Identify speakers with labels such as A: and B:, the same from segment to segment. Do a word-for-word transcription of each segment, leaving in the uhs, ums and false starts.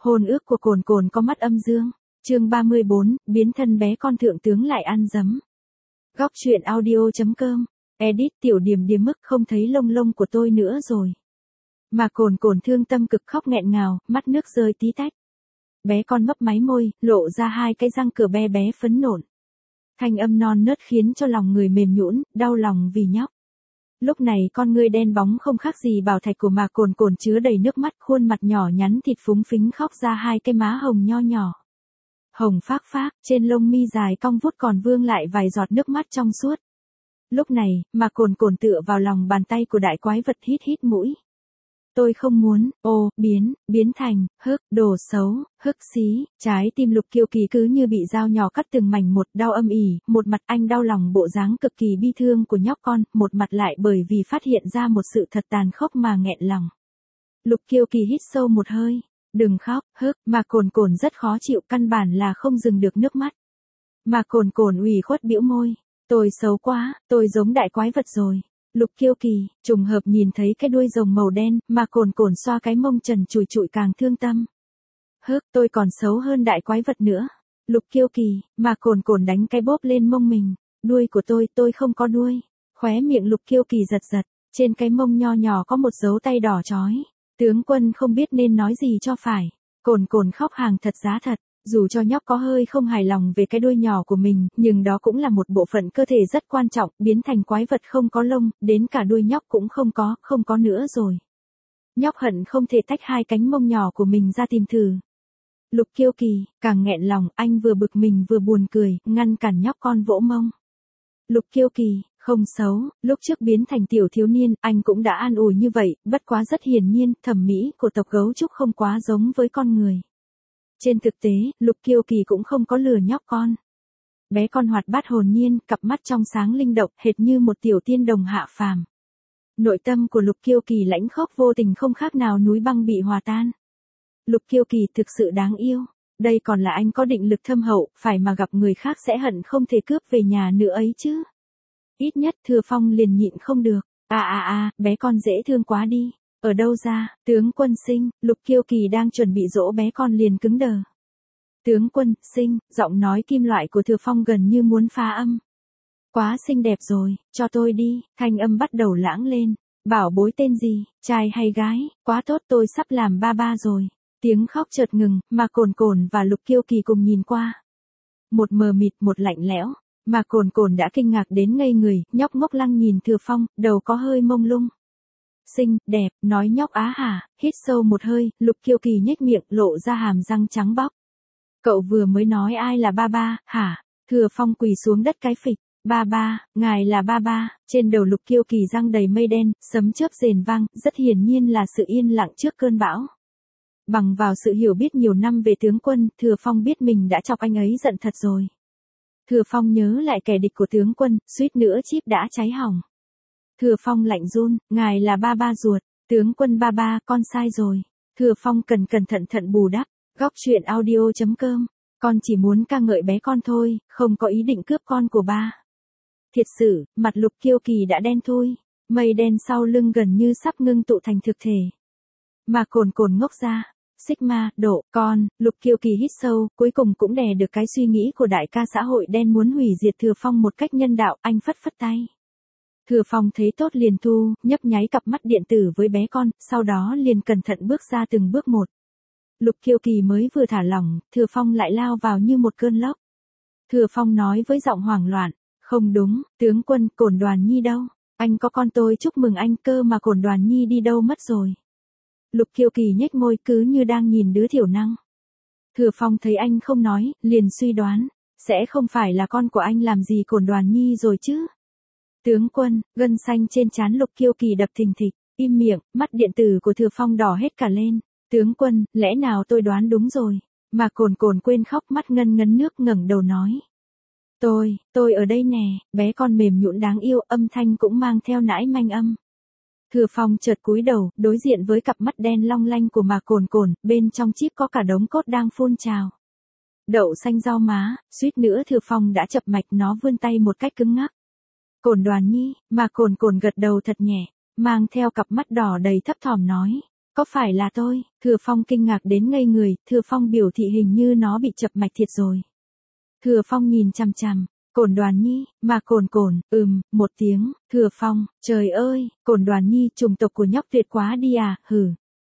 A: Hôn ước của Cồn Cồn có mắt âm dương. Chương ba mươi bốn, biến thân bé con thượng tướng lại ăn dấm. Góc truyện audio chấm com. Edit Tiểu Điềm Điềm mức không thấy lông lông của tôi nữa rồi. Mà Cồn Cồn thương tâm cực khóc nghẹn ngào, mắt nước rơi tí tách. Bé con mấp máy môi, lộ ra hai cái răng cửa be bé phấn nộn. Thanh âm non nớt khiến cho lòng người mềm nhũn, đau lòng vì nhóc. Lúc này con ngươi đen bóng không khác gì bảo thạch của Mà Cồn Cồn chứa đầy nước mắt, khuôn mặt nhỏ nhắn thịt phúng phính khóc ra hai cái má hồng nho nhỏ. Hồng phác phác, trên lông mi dài cong vút còn vương lại vài giọt nước mắt trong suốt. Lúc này, Mà Cồn Cồn tựa vào lòng bàn tay của đại quái vật hít hít mũi. Tôi không muốn, ô, biến, biến thành, hức, đồ xấu, hức xí, trái tim Lục Kiều Kỳ cứ như bị dao nhỏ cắt từng mảnh một, đau âm ỉ, một mặt anh đau lòng bộ dáng cực kỳ bi thương của nhóc con, một mặt lại bởi vì phát hiện ra một sự thật tàn khốc mà nghẹn lòng. Lục Kiều Kỳ hít sâu một hơi, đừng khóc, hức, Mà Cồn Cồn rất khó chịu, căn bản là không dừng được nước mắt. Mà Cồn Cồn ủy khuất bĩu môi, tôi xấu quá, tôi giống đại quái vật rồi. Lục Kiều Kỳ, trùng hợp nhìn thấy cái đuôi rồng màu đen, Mà Cồn Cồn xoa cái mông trần trụi trụi càng thương tâm. Hức, tôi còn xấu hơn đại quái vật nữa. Lục Kiều Kỳ, Mà Cồn Cồn đánh cái bóp lên mông mình. Đuôi của tôi, tôi không có đuôi. Khóe miệng Lục Kiều Kỳ giật giật, trên cái mông nho nhỏ có một dấu tay đỏ chói. Tướng quân không biết nên nói gì cho phải. Cồn Cồn khóc hàng thật giá thật. Dù cho nhóc có hơi không hài lòng về cái đuôi nhỏ của mình, nhưng đó cũng là một bộ phận cơ thể rất quan trọng, biến thành quái vật không có lông, đến cả đuôi nhóc cũng không có, không có nữa rồi. Nhóc hận không thể tách hai cánh mông nhỏ của mình ra tìm thử. Lục Kiều Kỳ, càng nghẹn lòng, anh vừa bực mình vừa buồn cười, ngăn cản nhóc con vỗ mông. Lục Kiều Kỳ, không xấu, lúc trước biến thành tiểu thiếu niên, anh cũng đã an ủi như vậy, bất quá rất hiển nhiên, thẩm mỹ của tộc gấu trúc không quá giống với con người. Trên thực tế, Lục Kiều Kỳ cũng không có lừa nhóc con. Bé con hoạt bát hồn nhiên, cặp mắt trong sáng linh động, hệt như một tiểu tiên đồng hạ phàm. Nội tâm của Lục Kiều Kỳ lãnh khốc vô tình không khác nào núi băng bị hòa tan. Lục Kiều Kỳ thực sự đáng yêu. Đây còn là anh có định lực thâm hậu, phải mà gặp người khác sẽ hận không thể cướp về nhà nữa ấy chứ. Ít nhất Thừa Phong liền nhịn không được. À à à, bé con dễ thương quá đi. Ở đâu ra, tướng quân sinh, Lục Kiều Kỳ đang chuẩn bị dỗ bé con liền cứng đờ. Tướng quân, sinh, giọng nói kim loại của Thừa Phong gần như muốn phá âm. Quá xinh đẹp rồi, cho tôi đi, thanh âm bắt đầu lãng lên. Bảo bối tên gì, trai hay gái, quá tốt tôi sắp làm ba ba rồi. Tiếng khóc chợt ngừng, Mà Cồn Cồn và Lục Kiều Kỳ cùng nhìn qua. Một mờ mịt một lạnh lẽo, Mà Cồn Cồn đã kinh ngạc đến ngây người, nhóc ngốc lăng nhìn Thừa Phong, đầu có hơi mông lung. Xinh, đẹp, nói nhóc á hả, hít sâu một hơi, Lục Kiều Kỳ nhếch miệng, lộ ra hàm răng trắng bóc. Cậu vừa mới nói ai là ba ba, hả? Thừa Phong quỳ xuống đất cái phịch. Ba ba, ngài là ba ba, trên đầu Lục Kiều Kỳ răng đầy mây đen, sấm chớp rền vang, rất hiển nhiên là sự yên lặng trước cơn bão. Bằng vào sự hiểu biết nhiều năm về tướng quân, Thừa Phong biết mình đã chọc anh ấy giận thật rồi. Thừa Phong nhớ lại kẻ địch của tướng quân, suýt nữa chip đã cháy hỏng. Thừa Phong lạnh run, ngài là ba ba ruột, tướng quân ba ba, con sai rồi. Thừa Phong cần cẩn thận thận bù đắp, góc truyện audio chấm com, con chỉ muốn ca ngợi bé con thôi, không có ý định cướp con của ba. Thiệt sự, mặt Lục Kiều Kỳ đã đen thui, mây đen sau lưng gần như sắp ngưng tụ thành thực thể. Mà Cồn Cồn ngốc ra, Sigma, độ, con, Lục Kiều Kỳ hít sâu, cuối cùng cũng đè được cái suy nghĩ của đại ca xã hội đen muốn hủy diệt Thừa Phong một cách nhân đạo, anh phất phất tay. Thừa Phong thấy tốt liền thu, nhấp nháy cặp mắt điện tử với bé con, sau đó liền cẩn thận bước ra từng bước một. Lục Kiều Kỳ mới vừa thả lỏng, Thừa Phong lại lao vào như một cơn lốc. Thừa Phong nói với giọng hoảng loạn, không đúng, tướng quân, Cổn Đoàn Nhi đâu? Anh có con tôi chúc mừng anh cơ mà Cổn Đoàn Nhi đi đâu mất rồi? Lục Kiều Kỳ nhếch môi cứ như đang nhìn đứa thiểu năng. Thừa Phong thấy anh không nói, liền suy đoán, sẽ không phải là con của anh làm gì Cổn Đoàn Nhi rồi chứ? Tướng quân, gân xanh trên trán Lục Kiều Kỳ đập thình thịch, im miệng, mắt điện tử của Thừa Phong đỏ hết cả lên. Tướng quân, lẽ nào tôi đoán đúng rồi? Mà Cồn Cồn quên khóc, mắt ngân ngấn nước ngẩng đầu nói. Tôi, tôi ở đây nè, bé con mềm nhũn đáng yêu, âm thanh cũng mang theo nãi manh âm. Thừa Phong chợt cúi đầu, đối diện với cặp mắt đen long lanh của Mà Cồn Cồn, bên trong chip có cả đống cốt đang phun trào. Đậu xanh rau má, suýt nữa Thừa Phong đã chập mạch, nó vươn tay một cách cứng ngắc. Cổn Đoàn Nhi, Mà Cồn Cồn gật đầu thật nhẹ, mang theo cặp mắt đỏ đầy thấp thỏm nói. Có phải là tôi? Thừa Phong kinh ngạc đến ngây người, Thừa Phong biểu thị hình như nó bị chập mạch thiệt rồi. Thừa Phong nhìn chằm chằm, Cổn Đoàn Nhi, mà Cổn Cổn, ừm, một tiếng, Thừa Phong, trời ơi, Cổn Đoàn Nhi, chủng tộc của nhóc tuyệt quá đi à, hử.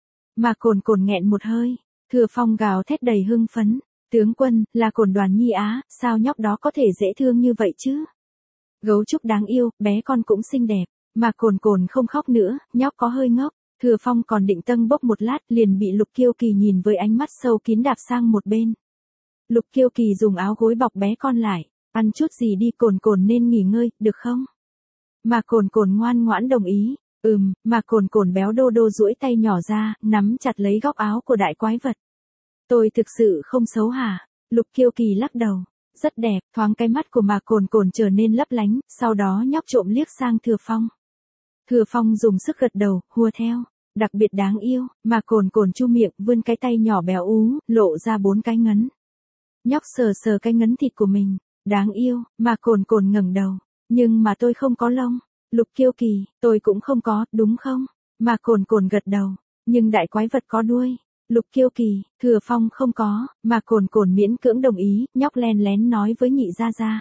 A: Mà Cổn Cổn nghẹn một hơi, Thừa Phong gào thét đầy hưng phấn, tướng quân, là Cổn Đoàn Nhi á, sao nhóc đó có thể dễ thương như vậy chứ? Gấu trúc đáng yêu, bé con cũng xinh đẹp, mà Cổn Cổn không khóc nữa, nhóc có hơi ngốc. Thừa Phong còn định tâng bốc một lát liền bị Lục Kiêu Kỳ nhìn với ánh mắt sâu kín đạp sang một bên. Lục Kiêu Kỳ dùng áo gối bọc bé con lại, ăn chút gì đi, Cổn Cổn nên nghỉ ngơi, được không? Mà Cổn Cổn ngoan ngoãn đồng ý, ừm, mà Cổn Cổn béo đô đô duỗi tay nhỏ ra, nắm chặt lấy góc áo của đại quái vật. Tôi thực sự không xấu hả? Lục Kiêu Kỳ lắc đầu, rất đẹp, thoáng cái mắt của mà Cổn Cổn trở nên lấp lánh, sau đó nhóc trộm liếc sang Thừa Phong. Thừa Phong dùng sức gật đầu, hùa theo. Đặc biệt đáng yêu, mà Cổn Cổn chu miệng vươn cái tay nhỏ béo ú, lộ ra bốn cái ngấn. Nhóc sờ sờ cái ngấn thịt của mình, đáng yêu, mà Cổn Cổn ngẩng đầu, nhưng mà tôi không có lông. Lục Kiêu Kỳ, tôi cũng không có, đúng không? Mà Cổn Cổn gật đầu, nhưng đại quái vật có đuôi. Lục Kiêu Kỳ, Thừa Phong không có, mà Cổn Cổn miễn cưỡng đồng ý, nhóc len lén nói với Nhị Gia Gia.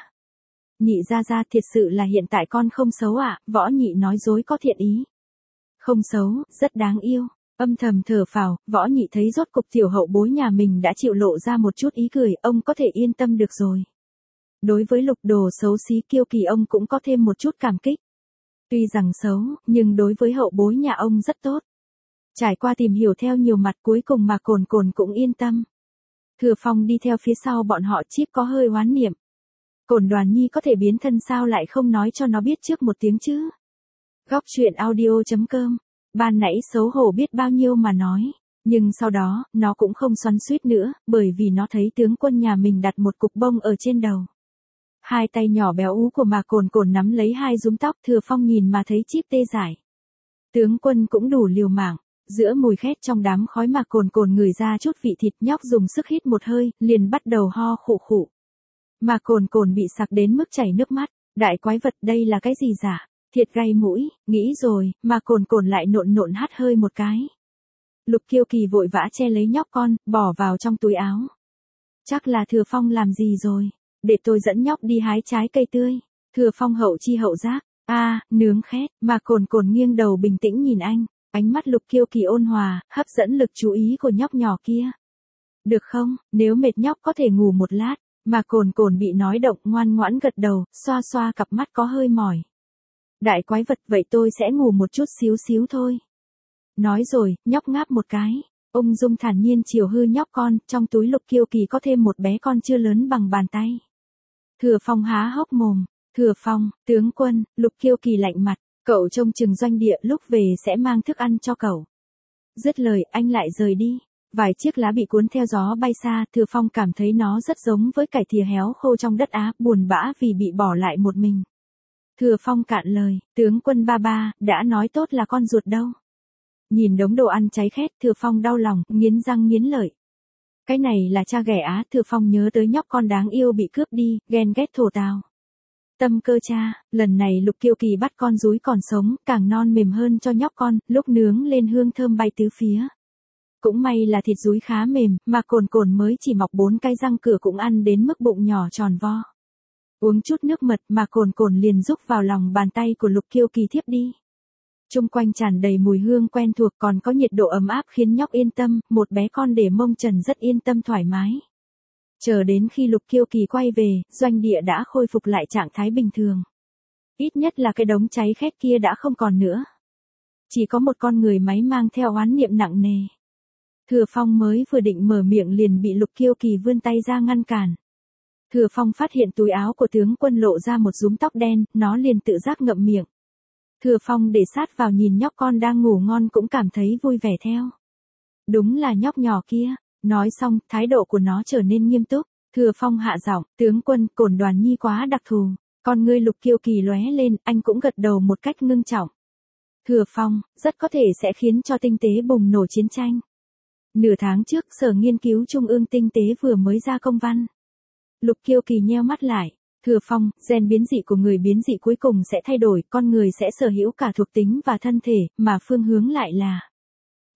A: Nhị Gia Gia, thiệt sự là hiện tại con không xấu ạ, à? Võ Nhị nói dối có thiện ý. Không xấu, rất đáng yêu. Âm thầm thở phào, Võ Nhị thấy rốt cục tiểu hậu bối nhà mình đã chịu lộ ra một chút ý cười, ông có thể yên tâm được rồi. Đối với Lục Đồ xấu xí Kiêu Kỳ ông cũng có thêm một chút cảm kích. Tuy rằng xấu, nhưng đối với hậu bối nhà ông rất tốt. Trải qua tìm hiểu theo nhiều mặt cuối cùng mà Cổn Cổn cũng yên tâm. Thừa Phong đi theo phía sau bọn họ Chíp có hơi oán niệm. Cổn Đoàn Nhi có thể biến thân sao lại không nói cho nó biết trước một tiếng chứ? Góc truyện audio.com, ban nãy xấu hổ biết bao nhiêu mà nói, nhưng sau đó, nó cũng không xoắn xuýt nữa, bởi vì nó thấy tướng quân nhà mình đặt một cục bông ở trên đầu. Hai tay nhỏ béo ú của mà Cổn Cổn nắm lấy hai rúm tóc, Thừa Phong nhìn mà thấy Chíp tê dại. Tướng quân cũng đủ liều mạng, giữa mùi khét trong đám khói mà Cổn Cổn ngửi ra chút vị thịt, nhóc dùng sức hít một hơi, liền bắt đầu ho khụ khụ. Mà Cổn Cổn bị sặc đến mức chảy nước mắt, đại quái vật đây là cái gì giả? Thiệt gay mũi, nghĩ rồi, mà Cổn Cổn lại nộn nộn hắt hơi một cái. Lục Kiêu Kỳ vội vã che lấy nhóc con, bỏ vào trong túi áo. Chắc là Thừa Phong làm gì rồi, để tôi dẫn nhóc đi hái trái cây tươi. Thừa Phong hậu chi hậu giác, a, à, nướng khét, mà Cổn Cổn nghiêng đầu bình tĩnh nhìn anh, ánh mắt Lục Kiêu Kỳ ôn hòa, hấp dẫn lực chú ý của nhóc nhỏ kia. Được không, nếu mệt nhóc có thể ngủ một lát, mà Cổn Cổn bị nói động ngoan ngoãn gật đầu, xoa xoa cặp mắt có hơi mỏi. Đại quái vật, vậy tôi sẽ ngủ một chút xíu xíu thôi. Nói rồi, nhóc ngáp một cái. Ung dung thản nhiên chiều hư nhóc con, trong túi Lục Kiêu Kỳ có thêm một bé con chưa lớn bằng bàn tay. Thừa Phong há hốc mồm. Thừa Phong, tướng quân, Lục Kiêu Kỳ lạnh mặt, cậu trông chừng doanh địa lúc về sẽ mang thức ăn cho cậu. Dứt lời, anh lại rời đi. Vài chiếc lá bị cuốn theo gió bay xa, Thừa Phong cảm thấy nó rất giống với cải thìa héo khô trong đất Á, buồn bã vì bị bỏ lại một mình. Thừa Phong cạn lời, tướng quân ba ba, đã nói tốt là con ruột đâu. Nhìn đống đồ ăn cháy khét, Thừa Phong đau lòng, nghiến răng nghiến lợi. Cái này là cha ghẻ Á, Thừa Phong nhớ tới nhóc con đáng yêu bị cướp đi, ghen ghét thổ tào. Tâm cơ cha, lần này Lục Kiêu Kỳ bắt con rúi còn sống, càng non mềm hơn cho nhóc con, lúc nướng lên hương thơm bay tứ phía. Cũng may là thịt rúi khá mềm, mà Cổn Cổn mới chỉ mọc bốn cái răng cửa cũng ăn đến mức bụng nhỏ tròn vo. Uống chút nước mật mà Cổn Cổn liền rúc vào lòng bàn tay của Lục Kiêu Kỳ thiếp đi. Chung quanh tràn đầy mùi hương quen thuộc còn có nhiệt độ ấm áp khiến nhóc yên tâm, một bé con để mông trần rất yên tâm thoải mái. Chờ đến khi Lục Kiêu Kỳ quay về, doanh địa đã khôi phục lại trạng thái bình thường. Ít nhất là cái đống cháy khét kia đã không còn nữa. Chỉ có một con người máy mang theo oán niệm nặng nề. Thừa Phong mới vừa định mở miệng liền bị Lục Kiêu Kỳ vươn tay ra ngăn cản. Thừa Phong phát hiện túi áo của tướng quân lộ ra một rúm tóc đen, nó liền tự giác ngậm miệng. Thừa Phong để sát vào nhìn nhóc con đang ngủ ngon cũng cảm thấy vui vẻ theo. Đúng là nhóc nhỏ kia. Nói xong, thái độ của nó trở nên nghiêm túc. Thừa Phong hạ giọng, tướng quân, Cổn Đoàn Nhi quá đặc thù. Con ngươi Lục Kiêu Kỳ lóe lên, anh cũng gật đầu một cách ngưng trọng. Thừa Phong, rất có thể sẽ khiến cho tinh tế bùng nổ chiến tranh. Nửa tháng trước, Sở Nghiên cứu Trung ương Tinh tế vừa mới ra công văn. Lục Kiêu Kỳ nheo mắt lại. Thừa Phong, gen biến dị của người biến dị cuối cùng sẽ thay đổi, con người sẽ sở hữu cả thuộc tính và thân thể, mà phương hướng lại là.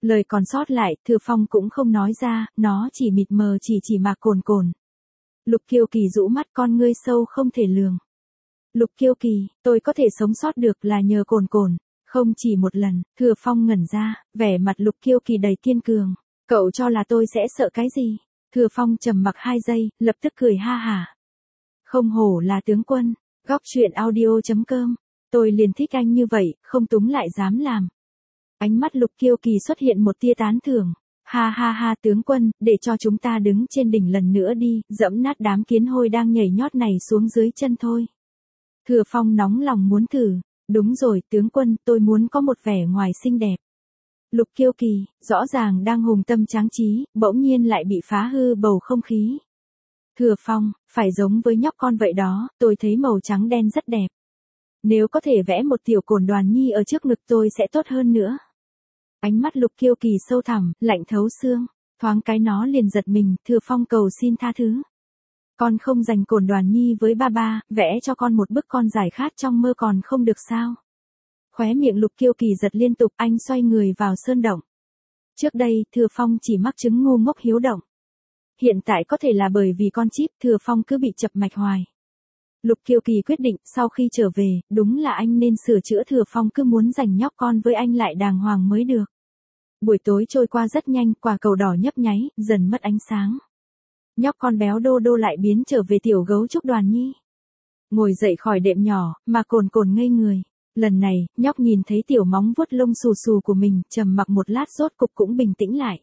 A: Lời còn sót lại, Thừa Phong cũng không nói ra, nó chỉ mịt mờ chỉ chỉ Mạc Cồn Cồn. Lục Kiêu Kỳ rũ mắt, con ngươi sâu không thể lường. Lục Kiêu Kỳ, tôi có thể sống sót được là nhờ Cồn Cồn. Không chỉ một lần, Thừa Phong ngẩn ra, vẻ mặt Lục Kiêu Kỳ đầy kiên cường. Cậu cho là tôi sẽ sợ cái gì? Thừa Phong trầm mặc hai giây, lập tức cười ha hả. Không hổ là tướng quân. Góc truyện audio chấm com. Tôi liền thích anh như vậy, không túng lại dám làm. Ánh mắt Lục Kiêu Kỳ xuất hiện một tia tán thưởng. Ha ha ha tướng quân, để cho chúng ta đứng trên đỉnh lần nữa đi, dẫm nát đám kiến hôi đang nhảy nhót này xuống dưới chân thôi. Thừa Phong nóng lòng muốn thử. Đúng rồi, tướng quân, tôi muốn có một vẻ ngoài xinh đẹp. Lục Kiêu Kỳ, rõ ràng đang hùng tâm tráng trí, bỗng nhiên lại bị phá hư bầu không khí. Thừa Phong, phải giống với nhóc con vậy đó, tôi thấy màu trắng đen rất đẹp. Nếu có thể vẽ một tiểu Cổn Đoàn Nhi ở trước ngực tôi sẽ tốt hơn nữa. Ánh mắt Lục Kiêu Kỳ sâu thẳm, lạnh thấu xương, thoáng cái nó liền giật mình, Thừa Phong cầu xin tha thứ. Con không dành Cổn Đoàn Nhi với ba ba, vẽ cho con một bức con giải khát trong mơ còn không được sao? Khóe miệng Lục Kiêu Kỳ giật liên tục, anh xoay người vào sơn động. Trước đây, Thừa Phong chỉ mắc chứng ngu ngốc hiếu động. Hiện tại có thể là bởi vì con chip, Thừa Phong cứ bị chập mạch hoài. Lục Kiêu Kỳ quyết định, sau khi trở về, đúng là anh nên sửa chữa, Thừa Phong cứ muốn giành nhóc con với anh lại đàng hoàng mới được. Buổi tối trôi qua rất nhanh, quả cầu đỏ nhấp nháy, dần mất ánh sáng. Nhóc con béo đô đô lại biến trở về tiểu gấu trúc Đoàn Nhi. Ngồi dậy khỏi đệm nhỏ, mà Cồn Cồn ngây người. Lần này, nhóc nhìn thấy tiểu móng vuốt lông xù xù của mình, trầm mặc một lát rốt cục cũng bình tĩnh lại.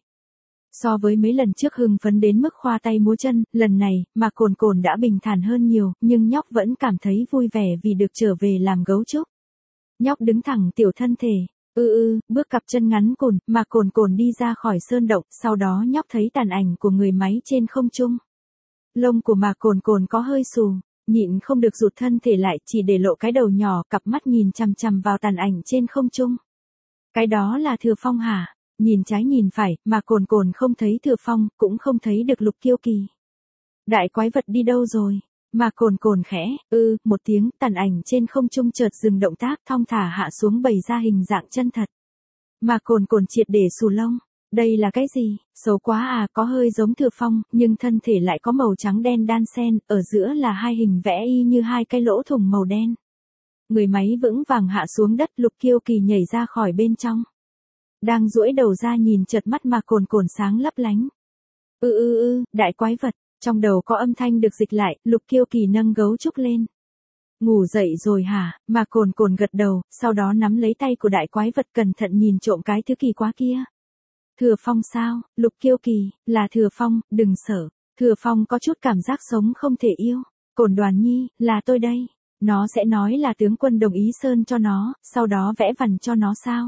A: So với mấy lần trước hưng phấn đến mức khoa tay múa chân, lần này, mà Cồn Cồn đã bình thản hơn nhiều, nhưng nhóc vẫn cảm thấy vui vẻ vì được trở về làm gấu trúc. Nhóc đứng thẳng tiểu thân thể, ư ư, bước cặp chân ngắn cùn, mà Cồn Cồn đi ra khỏi sơn động, sau đó nhóc thấy tàn ảnh của người máy trên không trung. Lông của mà Cồn Cồn có hơi xù, nhịn không được rụt thân thể lại, chỉ để lộ cái đầu nhỏ, cặp mắt nhìn chằm chằm vào tàn ảnh trên không trung. Cái đó là Thừa Phong hả? Nhìn trái nhìn phải, mà Cồn Cồn không thấy Thừa Phong, cũng không thấy được Lục Kiêu Kỳ. Đại quái vật đi đâu rồi? Mà Cồn Cồn khẽ, ư, một tiếng, tàn ảnh trên không trung chợt dừng động tác, thong thả hạ xuống bày ra hình dạng chân thật. Mà Cồn Cồn triệt để xù lông. Đây là cái gì? Xấu quá à, có hơi giống Thừa Phong, nhưng thân thể lại có màu trắng đen đan xen, ở giữa là hai hình vẽ y như hai cái lỗ thủng màu đen. Người máy vững vàng hạ xuống đất, Lục Kiêu Kỳ nhảy ra khỏi bên trong. Đang duỗi đầu ra nhìn chợt mắt mà Cồn Cồn sáng lấp lánh. Ư ư ư, đại quái vật, trong đầu có âm thanh được dịch lại, Lục Kiêu Kỳ nâng gấu trúc lên. Ngủ dậy rồi hả? Mà Cồn Cồn gật đầu, sau đó nắm lấy tay của đại quái vật cẩn thận nhìn trộm cái thứ kỳ quá kia. Thừa Phong sao? Lục Kiêu Kỳ, là Thừa Phong, đừng sợ. Thừa Phong có chút cảm giác sống không thể yêu. Cổn Đoàn Nhi, là tôi đây. Nó sẽ nói là tướng quân đồng ý sơn cho nó, sau đó vẽ vằn cho nó sao?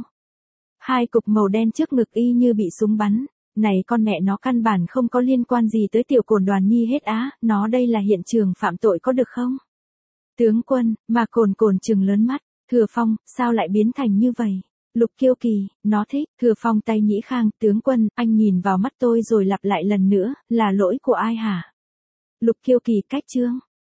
A: Hai cục màu đen trước ngực y như bị súng bắn. Này con mẹ nó căn bản không có liên quan gì tới tiểu Cổn Đoàn Nhi hết á, nó đây là hiện trường phạm tội có được không? Tướng quân, mà Cồn Cồn trừng lớn mắt, Thừa Phong, sao lại biến thành như vậy? Lục Kiêu Kỳ, nó thích, Thừa Phong tay nhĩ khang, tướng quân, anh nhìn vào mắt tôi rồi lặp lại lần nữa, là lỗi của ai hả? Lục Kiêu Kỳ cách chương.